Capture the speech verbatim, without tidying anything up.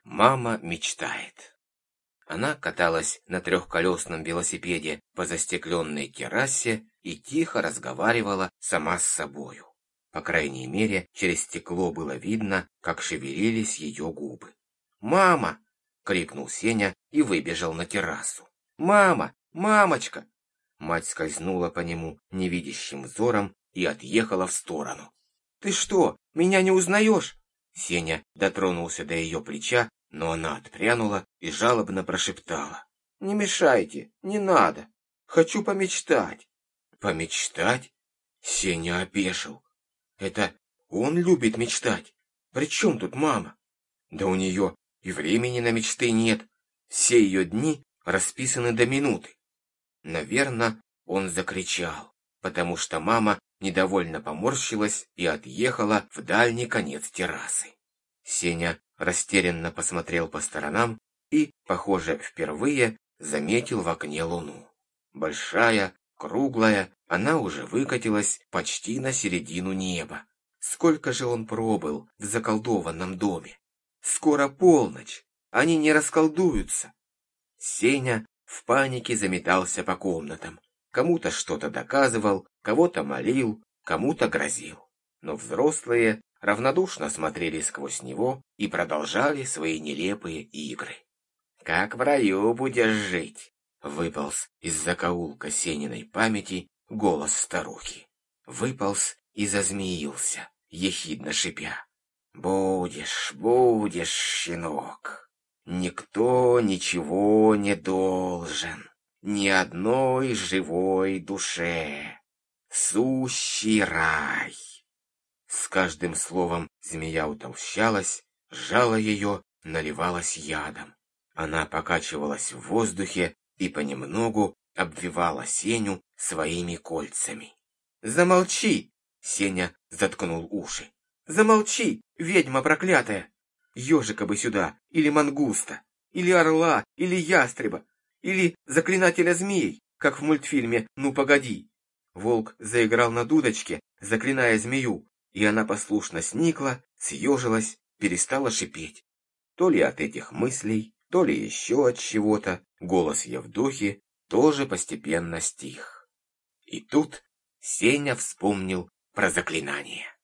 Мама мечтает. Она каталась на трехколесном велосипеде по застекленной террасе и тихо разговаривала сама с собою. По крайней мере, через стекло было видно, как шевелились ее губы. «Мама!» — крикнул Сеня и выбежал на террасу. «Мама! Мамочка!» Мать скользнула по нему невидящим взором и отъехала в сторону. «Ты что, меня не узнаешь?» Сеня дотронулся до ее плеча, но она отпрянула и жалобно прошептала. «Не мешайте, не надо. Хочу помечтать». «Помечтать?» Сеня опешил. «Это он любит мечтать. При чем тут мама? Да у нее и времени на мечты нет. Все ее дни расписаны до минуты». Наверное, он закричал, потому что мама недовольно поморщилась и отъехала в дальний конец террасы. Сеня растерянно посмотрел по сторонам и, похоже, впервые заметил в окне луну. Большая, круглая, она уже выкатилась почти на середину неба. Сколько же он пробыл в заколдованном доме? Скоро полночь, они не расколдуются. Сеня в панике заметался по комнатам. Кому-то что-то доказывал, кого-то молил, кому-то грозил. Но взрослые равнодушно смотрели сквозь него и продолжали свои нелепые игры. «Как в раю будешь жить!» — выполз из закоулка Сениной памяти голос старухи. Выполз и зазмеился, ехидно шипя. «Будешь, будешь, щенок! Никто ничего не должен, ни одной живой душе. Сущий рай!» С каждым словом змея утолщалась, жало ее наливалось ядом. Она покачивалась в воздухе и понемногу обвивала Сеню своими кольцами. «Замолчи!» — Сеня заткнул уши. «Замолчи, ведьма проклятая! Ежика бы сюда, или мангуста, или орла, или ястреба, или заклинателя змей, как в мультфильме «Ну, погоди». Волк заиграл на дудочке, заклиная змею, и она послушно сникла, съежилась, перестала шипеть. То ли от этих мыслей, то ли еще от чего-то, голос Евдохи тоже постепенно стих. И тут Сеня вспомнил про заклинание.